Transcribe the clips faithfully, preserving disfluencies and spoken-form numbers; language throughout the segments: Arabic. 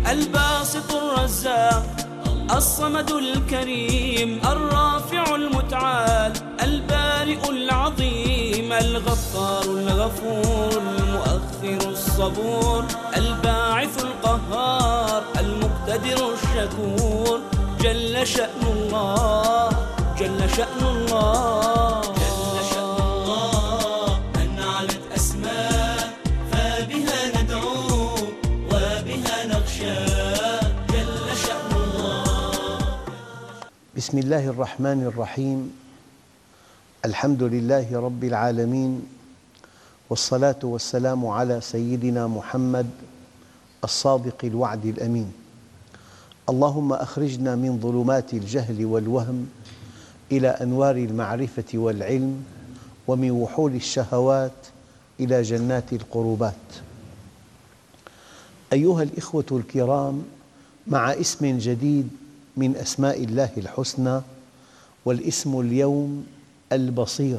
الباسط الرزاق الصمد الكريم الرافع المتعال البارئ العظيم الغفار الغفور المؤخر الصبور الباعث القهار المقتدر الشكور جل شأن الله جل شأن الله جل شأن الله من علت أسماء فبها ندعو وبها نخشى جل شأن الله. بسم الله الرحمن الرحيم. الحمد لله رب العالمين، والصلاة والسلام على سيدنا محمد الصادق الوعد الأمين. اللهم أخرجنا من ظلمات الجهل والوهم إلى أنوار المعرفة والعلم، ومن وحول الشهوات إلى جنات القربات. أيها الإخوة الكرام، مع اسم جديد من أسماء الله الحسنى، والاسم اليوم البصير.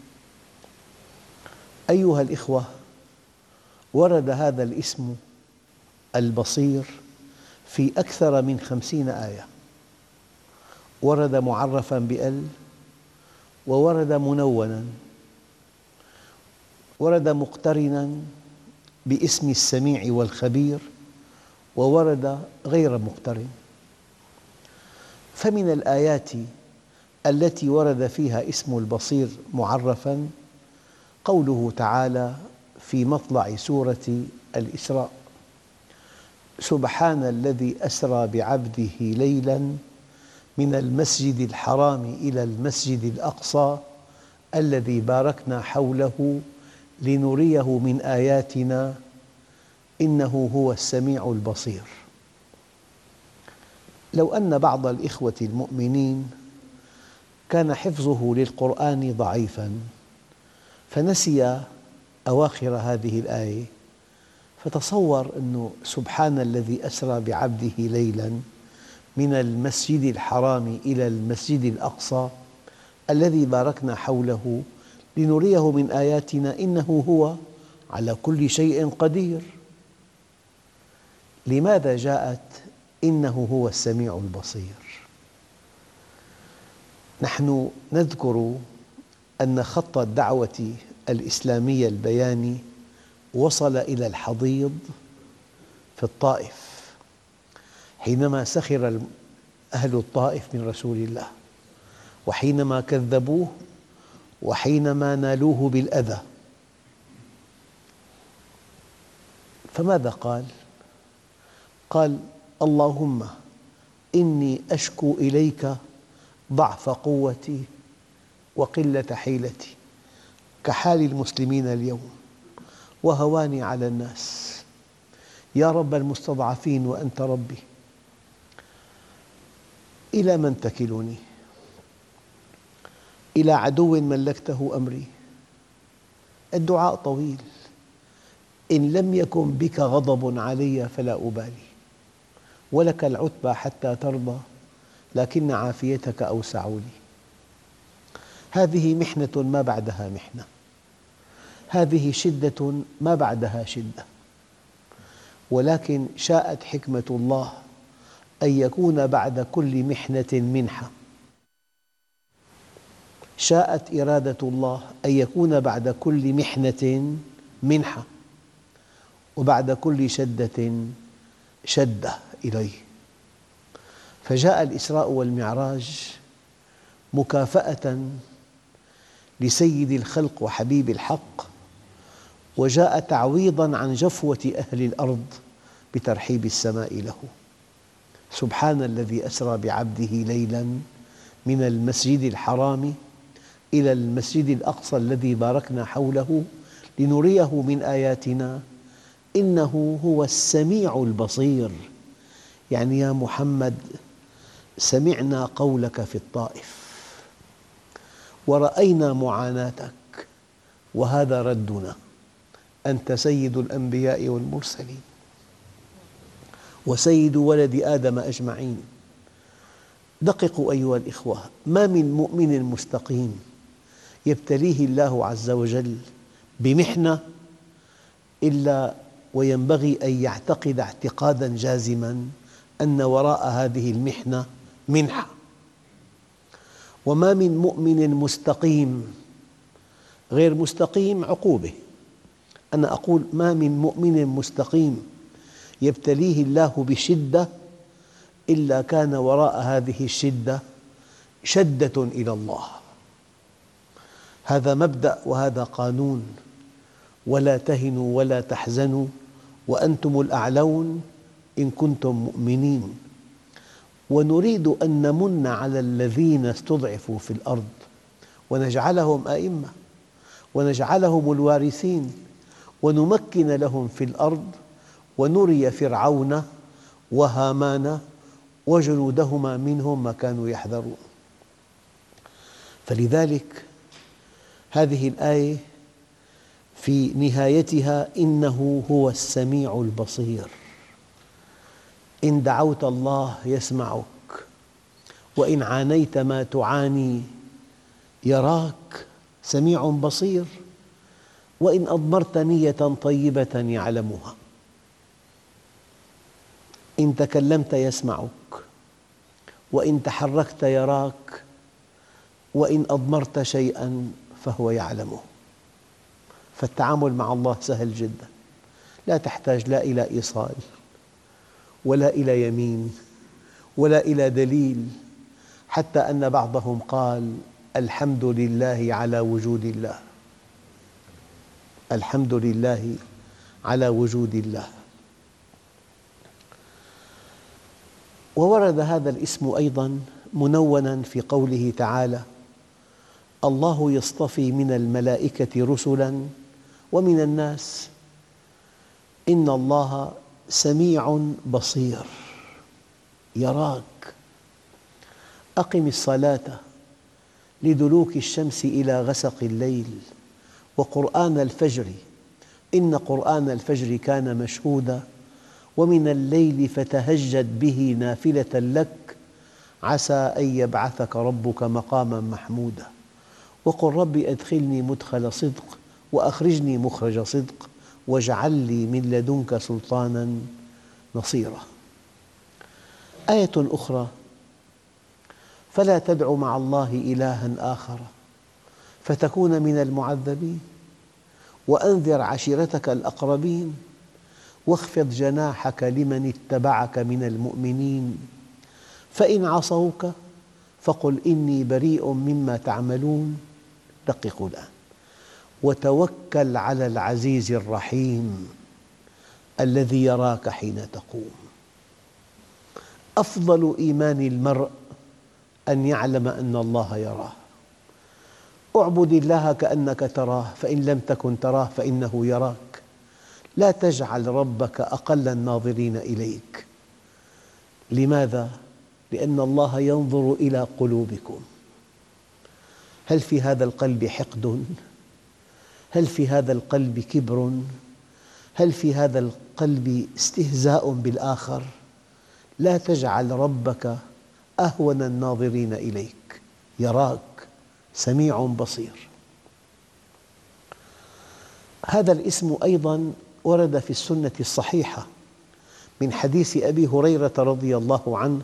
أيها الإخوة، ورد هذا الاسم البصير في أكثر من خمسين آية، ورد معرفاً بأل، وورد منوناً، ورد مقترناً باسم السميع والخبير، وورد غير مقترن. فمن الآيات التي ورد فيها اسم البصير معرفاً قوله تعالى في مطلع سورة الإسراء: سبحان الذي أسرى بعبده ليلاً من المسجد الحرام إلى المسجد الأقصى الذي باركنا حوله لنريه من آياتنا إنه هو السميع البصير. لو أن بعض الإخوة المؤمنين كان حفظه للقرآن ضعيفاً فنسي أواخر هذه الآية، فتصور أنه سبحان الذي أسرى بعبده ليلاً من المسجد الحرام إلى المسجد الأقصى الذي باركنا حوله لنريه من آياتنا إنه هو على كل شيء قدير. لماذا جاءت إنه هو السميع البصير؟ نحن نذكر أن خط الدعوة الإسلامية البياني وصل إلى الحضيض في الطائف حينما سخر أهل الطائف من رسول الله، وحينما كذبوه، وحينما نالوه بالأذى. فماذا قال؟ قال: اللهم إني أشكو إليك ضعف قوتي وقلة حيلتي، كحال المسلمين اليوم، وهواني على الناس، يا رب المستضعفين وأنت ربي، إلى من تكلني؟ إلى عدو ملكته أمري. الدعاء طويل: إن لم يكن بك غضب علي فلا أبالي، ولك العتبى حتى ترضى، لكن عافيتك أوسع لي. هذه محنة ما بعدها محنة، هذه شدة ما بعدها شدة، ولكن شاءت حكمة الله أن يكون بعد كل محنة منحة، شاءت إرادة الله أن يكون بعد كل محنة منحة، وبعد كل شدة شدة إليه. فجاء الإسراء والمعراج مكافأة لسيد الخلق وحبيب الحق، وجاء تعويضاً عن جفوة أهل الأرض بترحيب السماء له. سبحان الذي أسرى بعبده ليلاً من المسجد الحرام إلى المسجد الأقصى الذي باركنا حوله لنريه من آياتنا إنه هو السميع البصير. يعني يا محمد، سمعنا قولك في الطائف، ورأينا معاناتك، وهذا ردنا. أنت سيد الأنبياء والمرسلين، وسيد ولد آدم أجمعين. دققوا أيها الإخوة، ما من مؤمن مستقيم يبتليه الله عز وجل بمحنة إلا وينبغي أن يعتقد اعتقاداً جازماً أن وراء هذه المحنة منحة. وما من مؤمن مستقيم، غير مستقيم عقوبة. أنا أقول ما من مؤمن مستقيم يبتليه الله بشدة إلا كان وراء هذه الشدة شدة إلى الله. هذا مبدأ وهذا قانون. ولا تهنوا ولا تحزنوا وأنتم الأعلون إن كنتم مؤمنين. ونريد أن نمن على الذين استضعفوا في الأرض ونجعلهم أئمة ونجعلهم الوارثين ونمكن لهم في الأرض ونري فرعون وهامان وجنودهما منهم ما كانوا يحذرون. فلذلك هذه الآية في نهايتها إنه هو السميع البصير. إن دعوت الله يسمعك، وإن عانيت ما تعاني يراك، سميع بصير. وإن أضمرت نية طيبة يعلمها. إن تكلمت يسمعك، وإن تحركت يراك، وإن أضمرت شيئاً فهو يعلمه. فالتعامل مع الله سهل جداً، لا تحتاج لا إلى إيصال ولا إلى يمين ولا إلى دليل، حتى أن بعضهم قال: الحمد لله على وجود الله. الحمد لله على وجود الله. وورد هذا الاسم أيضاً منوناً في قوله تعالى: الله يصطفي من الملائكة رسلاً ومن الناس إن الله سميع بصير يراك. أقم الصلاة لدلوك الشمس إلى غسق الليل وقرآن الفجر إن قرآن الفجر كان مشهودا ومن الليل فتهجد به نافلة لك عسى أن يبعثك ربك مقاماً محمودا وقل رب أدخلني مدخل صدق وأخرجني مخرج صدق واجعل لي من لدنك سلطاناً نصيرا. آية أخرى: فلا تدع مع الله إلها آخر فتكون من المعذبين وأنذر عشيرتك الأقربين واخفض جناحك لمن اتبعك من المؤمنين فإن عصوك فقل إني بريء مما تعملون. دققوا الآن: وتوكل على العزيز الرحيم الذي يراك حين تقوم. أفضل إيمان المرء أن يعلم أن الله يراه. اعبد الله كأنك تراه فإن لم تكن تراه فإنه يراك. لا تجعل ربك أقل الناظرين إليك. لماذا؟ لأن الله ينظر إلى قلوبكم. هل في هذا القلب حقد؟ هل في هذا القلب كبر؟ هل في هذا القلب استهزاء بالآخر؟ لا تجعل ربك أهون الناظرين إليك. يراك، سميع بصير. هذا الاسم أيضاً ورد في السنة الصحيحة من حديث أبي هريرة رضي الله عنه: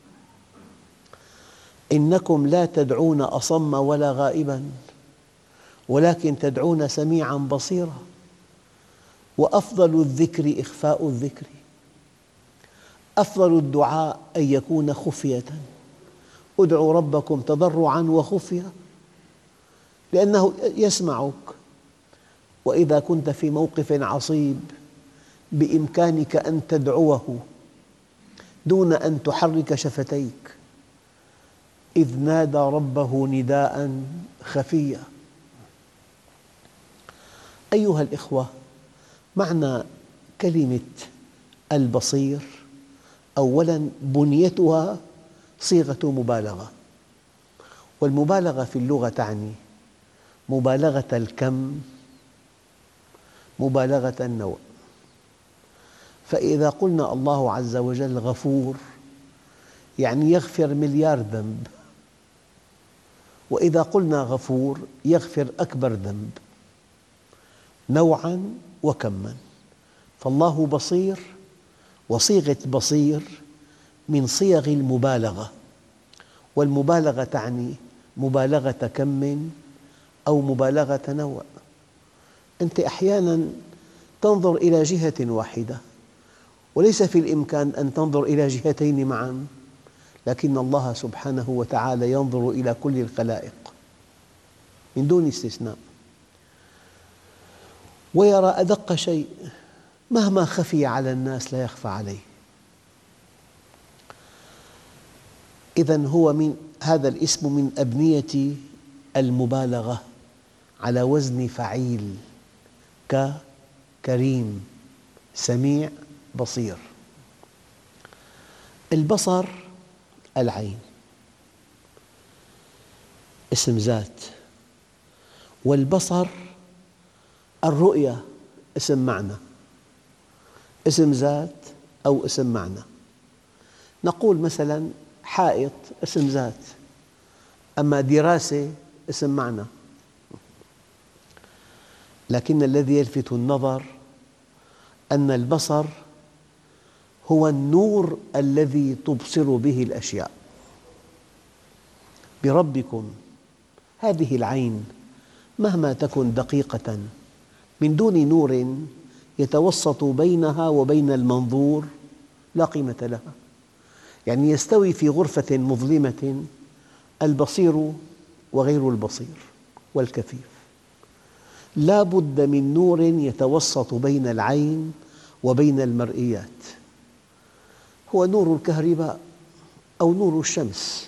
إنكم لا تدعون أصم ولا غائباً ولكن تدعون سميعاً بصيراً وأفضل الذكر إخفاء الذكر. أفضل الدعاء أن يكون خفية. ادعوا ربكم تضرعاً وخفية لأنه يسمعك. وإذا كنت في موقف عصيب بإمكانك أن تدعوه دون أن تحرك شفتيك: إذ نادى ربه نداء خفيا. أيها الإخوة، معنى كلمة البصير أولاً بنيتها صيغة مبالغة، والمبالغة في اللغة تعني مبالغة الكم، مبالغة النوع. فإذا قلنا الله عز وجل غفور يعني يغفر مليار ذنب، وإذا قلنا غفور يغفر أكبر ذنب، نوعاً وكماً. فالله بصير، وصيغة بصير من صيغ المبالغة، والمبالغة تعني مبالغة كم أو مبالغة نوع. أنت أحياناً تنظر إلى جهة واحدة وليس في الإمكان أن تنظر إلى جهتين معاً، لكن الله سبحانه وتعالى ينظر إلى كل الخلائق من دون استثناء، ويرى أدق شيء مهما خفي على الناس لا يخفى عليه. إذن هو من هذا الاسم من أبنية المبالغة على وزن فعيل، ككريم، سميع، بصير. البصر العين، اسم ذات، والبصر الرؤية اسم معنى، اسم ذات أو اسم معنى. نقول مثلاً حائط اسم ذات، أما دراسة اسم معنى. لكن الذي يلفت النظر أن البصر هو النور الذي تبصر به الأشياء. بربكم هذه العين مهما تكن دقيقة من دون نور يتوسط بينها وبين المنظور لا قيمة لها. يعني يستوي في غرفة مظلمة البصير وغير البصير والكفيف، لا بد من نور يتوسط بين العين وبين المرئيات، هو نور الكهرباء أو نور الشمس.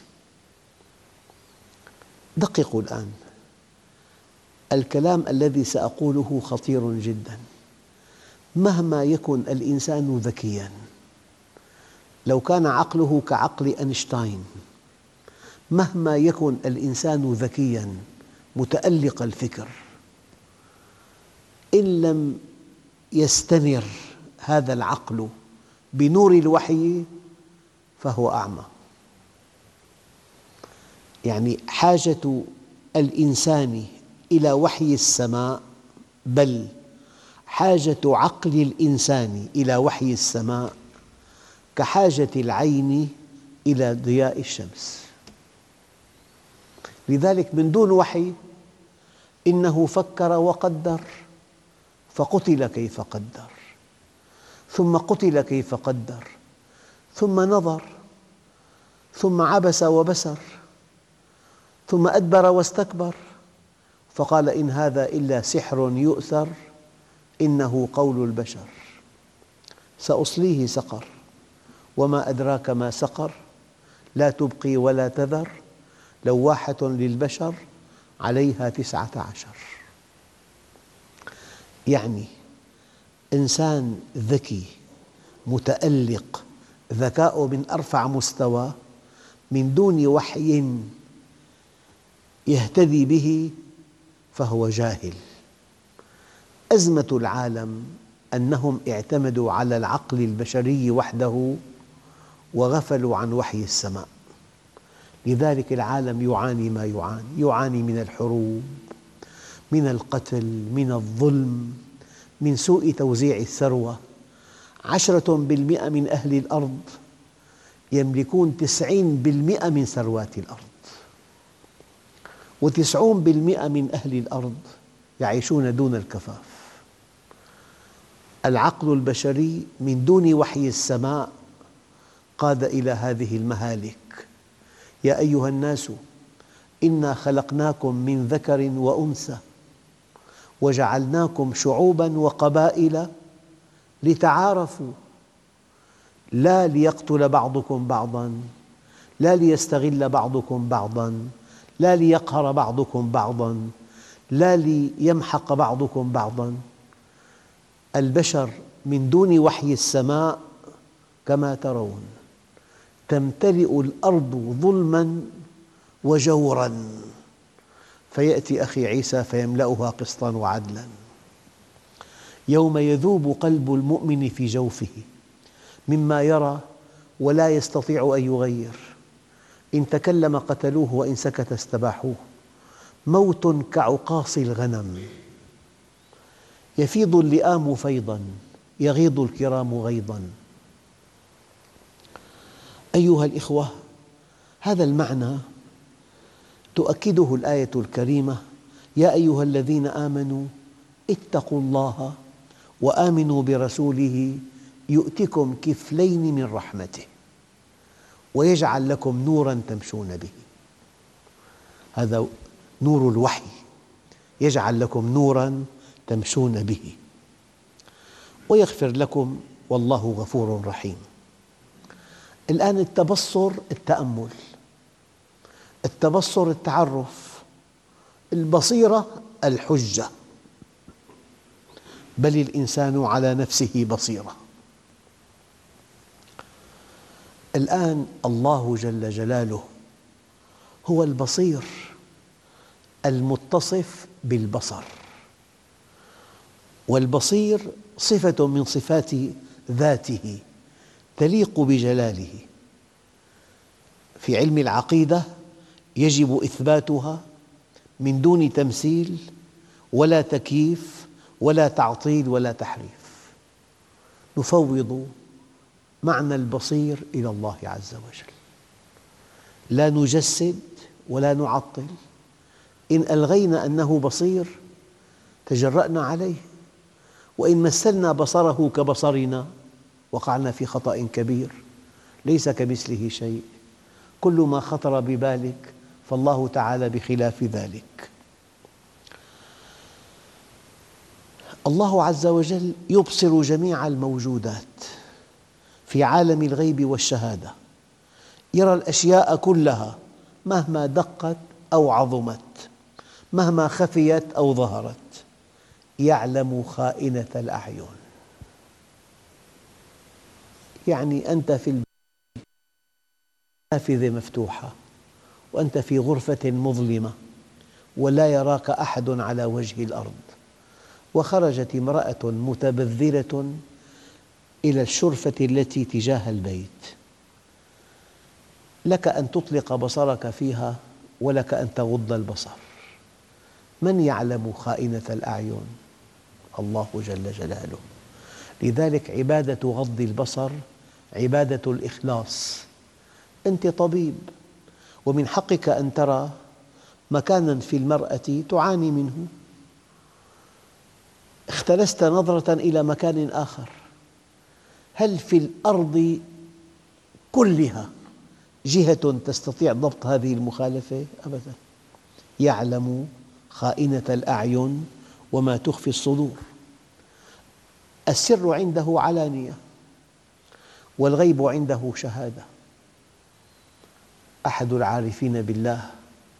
دققوا الآن، الكلام الذي سأقوله خطير جداً. مهما يكن الإنسان ذكياً، لو كان عقله كعقل أينشتاين، مهما يكن الإنسان ذكياً متألق الفكر، إن لم يستنر هذا العقل بنور الوحي فهو أعمى. يعني حاجة الإنسان إلى وحي السماء، بل حاجة عقل الإنسان إلى وحي السماء كحاجة العين إلى ضياء الشمس. لذلك من دون وحي إنه فكر وقدر فقتل كيف قدر، ثم قتل كيف قدر، ثم نظر، ثم عبس وبسر، ثم أدبر واستكبر، فقال إن هذا إلا سحر يؤثر إنه قول البشر، سأصليه سقر وما أدراك ما سقر، لا تبقي ولا تذر، لواحة للبشر عليها تسعة عشر. يعني إنسان ذكي متألق ذكاؤه من أرفع مستوى من دون وحي يهتدي به فهو جاهل. أزمة العالم أنهم اعتمدوا على العقل البشري وحده وغفلوا عن وحي السماء. لذلك العالم يعاني ما يعاني، يعاني من الحروب، من القتل، من الظلم، من سوء توزيع الثروة. عشرة بالمئة من أهل الأرض يملكون تسعين بالمئة من ثروات الأرض، وتسعون بالمئة من أهل الأرض يعيشون دون الكفاف. العقل البشري من دون وحي السماء قاد إلى هذه المهالك. يا أيها الناس إنا خلقناكم من ذكر وأنثى وجعلناكم شعوباً وقبائل لتعارفوا، لا ليقتل بعضكم بعضاً، لا ليستغل بعضكم بعضاً، لا ليقهر بعضكم بعضاً، لا ليمحق بعضكم بعضاً. البشر من دون وحي السماء كما ترون تمتلئ الأرض ظلماً وجوراً، فيأتي أخي عيسى فيملأها قسطاً وعدلاً. يوم يذوب قلب المؤمن في جوفه مما يرى ولا يستطيع أن يغير، إن تكلم قتلوه وإن سكت استباحوه، موت كعقاص الغنم. يفيض اللئام فيضاً يغيض الكرام غيظاً. أيها الإخوة، هذا المعنى تؤكده الآية الكريمة: يا أيها الذين آمنوا اتقوا الله وآمنوا برسوله يؤتكم كفلين من رحمته ويجعل لكم نوراً تمشون به. هذا نور الوحي، يجعل لكم نوراً تمشون به ويغفر لكم والله غفور رحيم. الآن التبصر التأمل، التبصر التعرف، البصيرة الحجة، بل الإنسان على نفسه بصيرة. الآن الله جل جلاله هو البصير المتصف بالبصر، والبصير صفة من صفات ذاته تليق بجلاله. في علم العقيدة يجب إثباتها من دون تمثيل ولا تكييف ولا تعطيل ولا تحريف. نفوض معنى البصير إلى الله عز وجل، لا نجسد ولا نعطل. إن ألغينا أنه بصير تجرأنا عليه، وإن مثلنا بصره كبصرنا وقعنا في خطأ كبير. ليس كمثله شيء، كل ما خطر ببالك فالله تعالى بخلاف ذلك. الله عز وجل يبصر جميع الموجودات في عالم الغيب والشهادة، يرى الأشياء كلها مهما دقت أو عظمت، مهما خفيت أو ظهرت، يعلم خائنة الأعين. يعني أنت في النافذة مفتوحة وأنت في غرفة مظلمة ولا يراك أحد على وجه الأرض، وخرجت امرأة متبذلة إلى الشرفة التي تجاه البيت، لك أن تطلق بصرك فيها ولك أن تغض البصر. من يعلم خائنة الأعين؟ الله جل جلاله. لذلك عبادة غض البصر عبادة الإخلاص. أنت طبيب ومن حقك أن ترى مكاناً في المرأة تعاني منه، اختلست نظرة إلى مكان آخر، هل في الأرض كلها جهة تستطيع ضبط هذه المخالفة؟ أبداً. يعلم خائنة الأعين وما تخفي الصدور. السر عنده علانية والغيب عنده شهادة. أحد العارفين بالله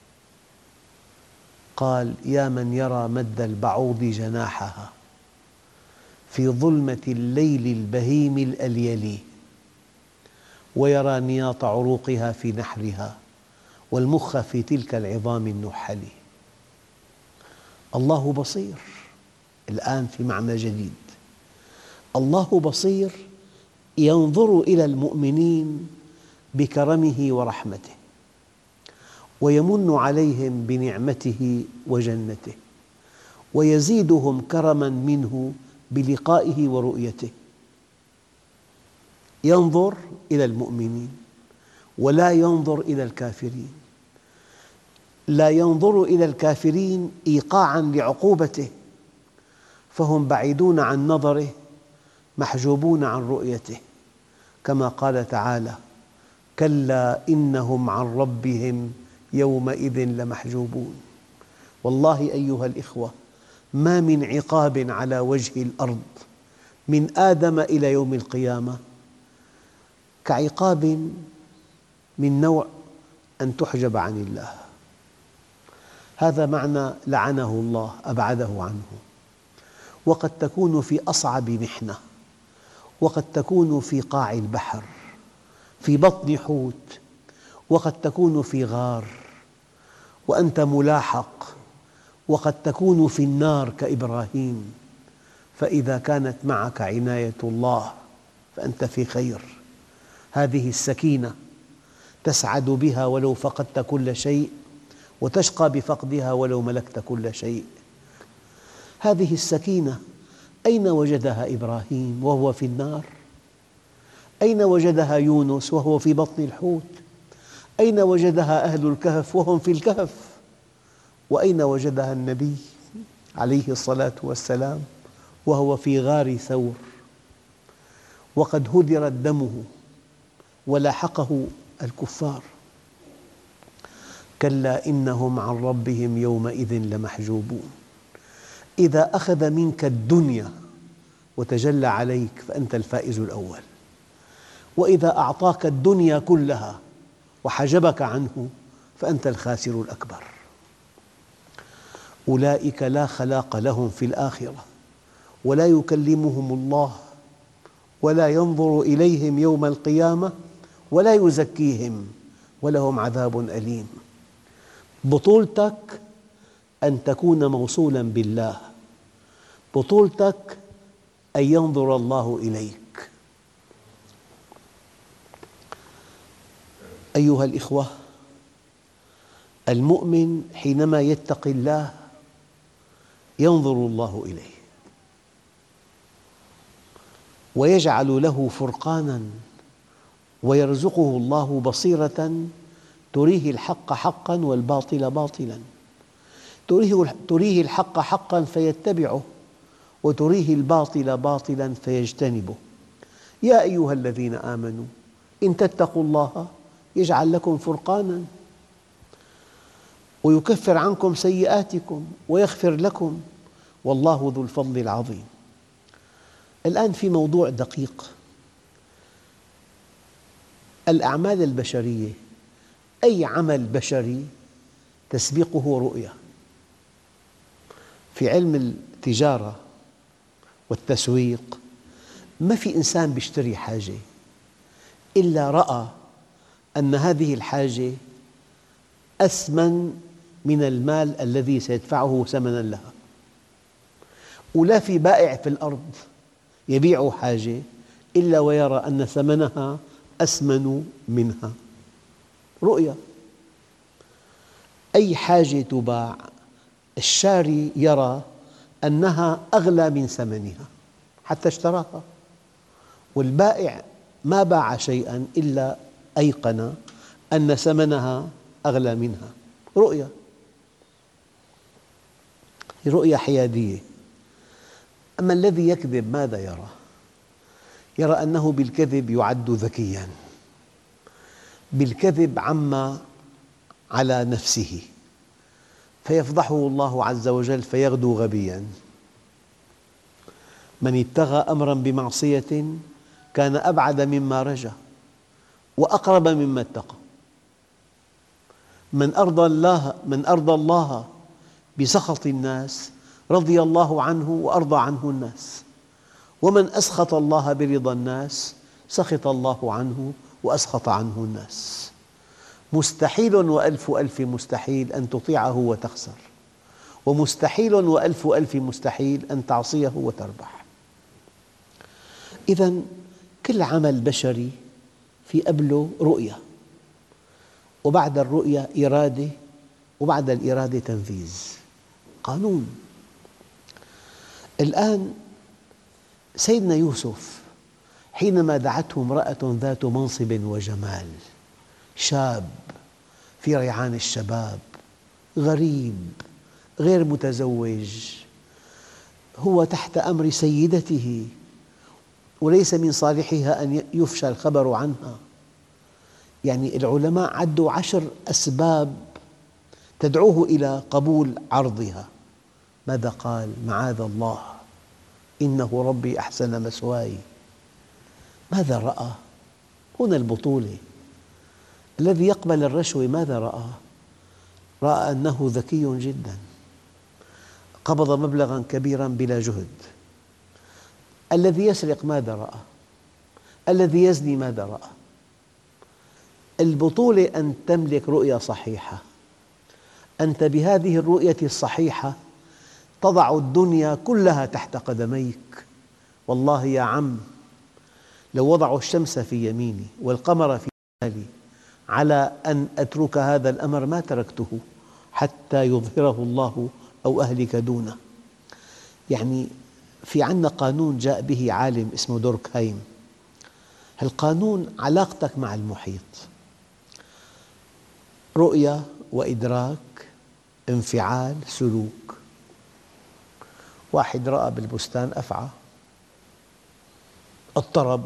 قال: يا من يرى مد البعوض جناحها في ظلمة الليل البهيم الأليل، ويرى نياط عروقها في نحرها والمخ في تلك العظام النحل. الله بصير. الآن في معنى جديد، الله بصير ينظر إلى المؤمنين بكرمه ورحمته ويمن عليهم بنعمته وجنته ويزيدهم كرماً منه بلقائه ورؤيته. ينظر إلى المؤمنين ولا ينظر إلى الكافرين، لا ينظر إلى الكافرين إيقاعاً لعقوبته، فهم بعيدون عن نظره محجوبون عن رؤيته، كما قال تعالى: كلا إنهم عن ربهم يومئذ لمحجوبون. والله أيها الإخوة، ما من عقاب على وجه الأرض من آدم إلى يوم القيامة كعقاب من نوع أن تحجب عن الله. هذا معنى لعنه الله أبعده عنه. وقد تكون في أصعب محنة، وقد تكون في قاع البحر في بطن حوت، وقد تكون في غار وأنت ملاحق، وقد تكون في النار كإبراهيم. فإذا كانت معك عناية الله فأنت في خير. هذه السكينة تسعد بها ولو فقدت كل شيء، وتشقى بفقدها ولو ملكت كل شيء. هذه السكينة أين وجدها إبراهيم وهو في النار؟ أين وجدها يونس وهو في بطن الحوت؟ أين وجدها أهل الكهف وهم في الكهف؟ وأين وجدها النبي عليه الصلاة والسلام وهو في غار ثور وقد هدرت دمه ولاحقه الكفار؟ كلا إنهم عن ربهم يومئذ لمحجوبون. إذا أخذ منك الدنيا وتجلى عليك فأنت الفائز الأول، وإذا أعطاك الدنيا كلها وحجبك عنه فأنت الخاسر الأكبر. أولئك لا خلاق لهم في الآخرة ولا يكلمهم الله ولا ينظر إليهم يوم القيامة ولا يزكيهم ولهم عذاب أليم. بطولتك أن تكون موصولا بالله، بطولتك أن ينظر الله إليك. أيها الإخوة، المؤمن حينما يتقي الله ينظر الله إليه ويجعل له فرقاناً ويرزقه الله بصيرة تريه الحق حقاً والباطل باطلاً. تريه الحق حقاً فيتبعه وتريه الباطل باطلاً فيجتنبه. يا أيها الذين آمنوا إن تتقوا الله يجعل لكم فرقاناً ويكفر عنكم سيئاتكم ويغفر لكم والله ذو الفضل العظيم. الآن في موضوع دقيق. الأعمال البشرية، أي عمل بشري تسبقه رؤية. في علم التجارة والتسويق ما في إنسان يشتري حاجة إلا رأى أن هذه الحاجة أثمن من المال الذي سيدفعه ثمناً لها. ولا في بائع في الأرض يبيع حاجة إلا ويرى أن ثمنها أثمن منها. رؤية. أي حاجة تباع الشاري يرى أنها أغلى من ثمنها حتى اشتراها، والبائع ما باع شيئاً إلا أيقن أن ثمنها أغلى منها. رؤية، رؤية حيادية. أما الذي يكذب ماذا يرى؟ يرى أنه بالكذب يعد ذكياً، بالكذب عم على نفسه فيفضحه الله عز وجل فيغدو غبياً. من ابتغى أمراً بمعصية كان أبعد مما رجا وأقرب مما اتقى. من أرضى الله من أرضى الله بسخط الناس رضي الله عنه وأرضى عنه الناس، ومن أسخط الله برضا الناس سخط الله عنه وأسخط عنه الناس. مستحيل وألف ألف مستحيل أن تطيعه وتخسر، ومستحيل وألف ألف مستحيل أن تعصيه وتربح. إذن كل عمل بشري في قبله رؤية، وبعد الرؤية إرادة، وبعد الإرادة تنفيذ، قانون. الآن سيدنا يوسف حينما دعته امرأة ذات منصب وجمال، شاب في ريعان الشباب، غريب غير متزوج، هو تحت أمر سيدته وليس من صالحها أن يفشى الخبر عنها. يعني العلماء عدوا عشر أسباب تدعوه إلى قبول عرضها. ماذا قال؟ معاذ الله إنه ربي أحسن مثواي. ماذا رأى؟ هنا البطولة. الذي يقبل الرشوة ماذا رأى؟ رأى أنه ذكي جدا، قبض مبلغاً كبيراً بلا جهد. الذي يسرق ماذا رأى؟ الذي يزني ماذا رأى؟ البطولة أن تملك رؤية صحيحة. أنت بهذه الرؤية الصحيحة تضع الدنيا كلها تحت قدميك. والله يا عم لو وضعوا الشمس في يميني والقمر في شمالي على أن أترك هذا الأمر ما تركته حتى يظهره الله أو أهلك دونه. يعني في عندنا قانون جاء به عالم اسمه دوركهايم. هالقانون علاقتك مع المحيط، رؤية وإدراك، انفعال، سلوك. واحد رأى بالبستان أفعى، اضطرب،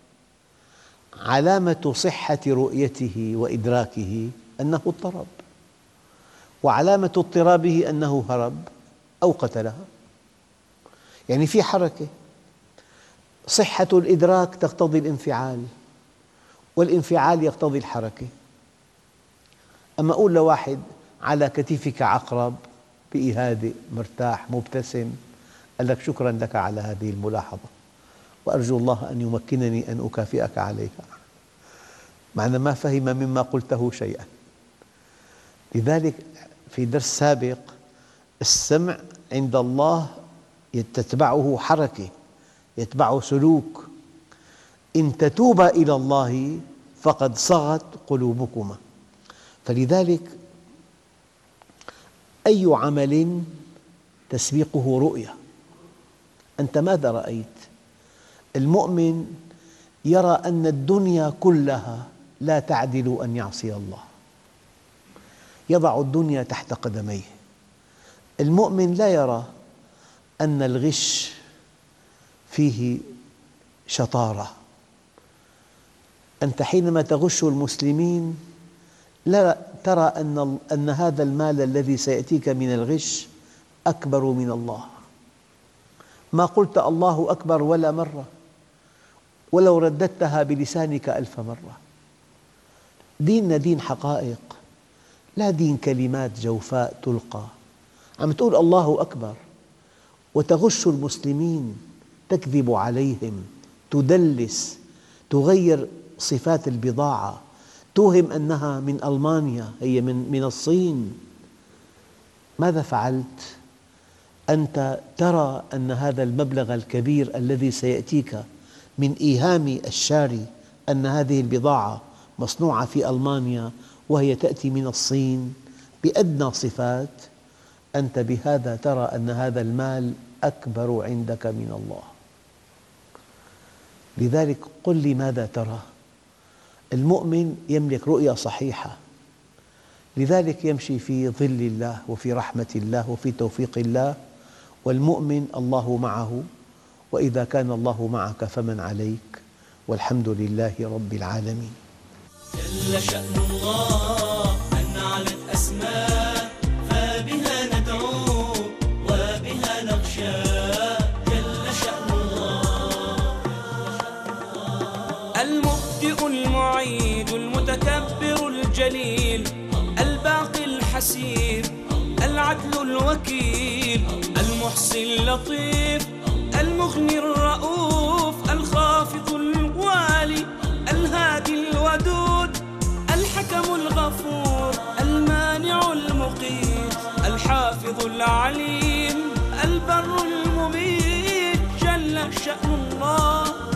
علامة صحة رؤيته وإدراكه أنه اضطرب، وعلامة اضطرابه أنه هرب أو قتلها. يعني في حركة. صحة الإدراك تقتضي الانفعال، والانفعال يقتضي الحركة. أما أقول لواحد على كتفك عقرب، بقي هادئ مرتاح مبتسم، قال لك شكراً لك على هذه الملاحظة، وأرجو الله أن يمكنني أن أكافئك عليها، مع أنه ما فهم مما قلته شيئاً. لذلك في درس سابق السمع عند الله تتبعه حركة، يتبعه سلوك. إن تتوبا إلى الله فقد صغت قلوبكما. فلذلك أي عمل تسبقه رؤية. أنت ماذا رأيت؟ المؤمن يرى أن الدنيا كلها لا تعدل أن يعصي الله، يضع الدنيا تحت قدميه. المؤمن لا يرى أن الغش فيه شطارة. أنت حينما تغش المسلمين لا ترى أن أن هذا المال الذي سيأتيك من الغش أكبر من الله. ما قلت الله أكبر ولا مرة، ولو رددتها بلسانك ألف مرة. ديننا دين حقائق، لا دين كلمات جوفاء تلقى. عم تقول الله أكبر وتغش المسلمين، تكذب عليهم، تدلس، تغير صفات البضاعة، توهم أنها من ألمانيا، هي من من الصين. ماذا فعلت؟ أنت ترى أن هذا المبلغ الكبير الذي سيأتيك من إيهام الشاري أن هذه البضاعة مصنوعة في ألمانيا وهي تأتي من الصين بأدنى صفات، أنت بهذا ترى أن هذا المال أكبر عندك من الله. لذلك قل لي ماذا ترى؟ المؤمن يملك رؤية صحيحة، لذلك يمشي في ظل الله وفي رحمة الله وفي توفيق الله. والمؤمن الله معه، وإذا كان الله معك فمن عليك، والحمد لله رب العالمين. جل شأن الله أن علت أسماء، فبها ندعو وبها نخشى. جل شأن الله المبدئ المعيد المتكبر الجليل، الباقي الحسيب، العدل الوكيل، المحصي اللطيف، المغني الرؤوف، الخافض الوالي، الهادي الودود، الحكم الغفور، المانع المقيت، الحافظ العليم، البر المميت. جل شأن الله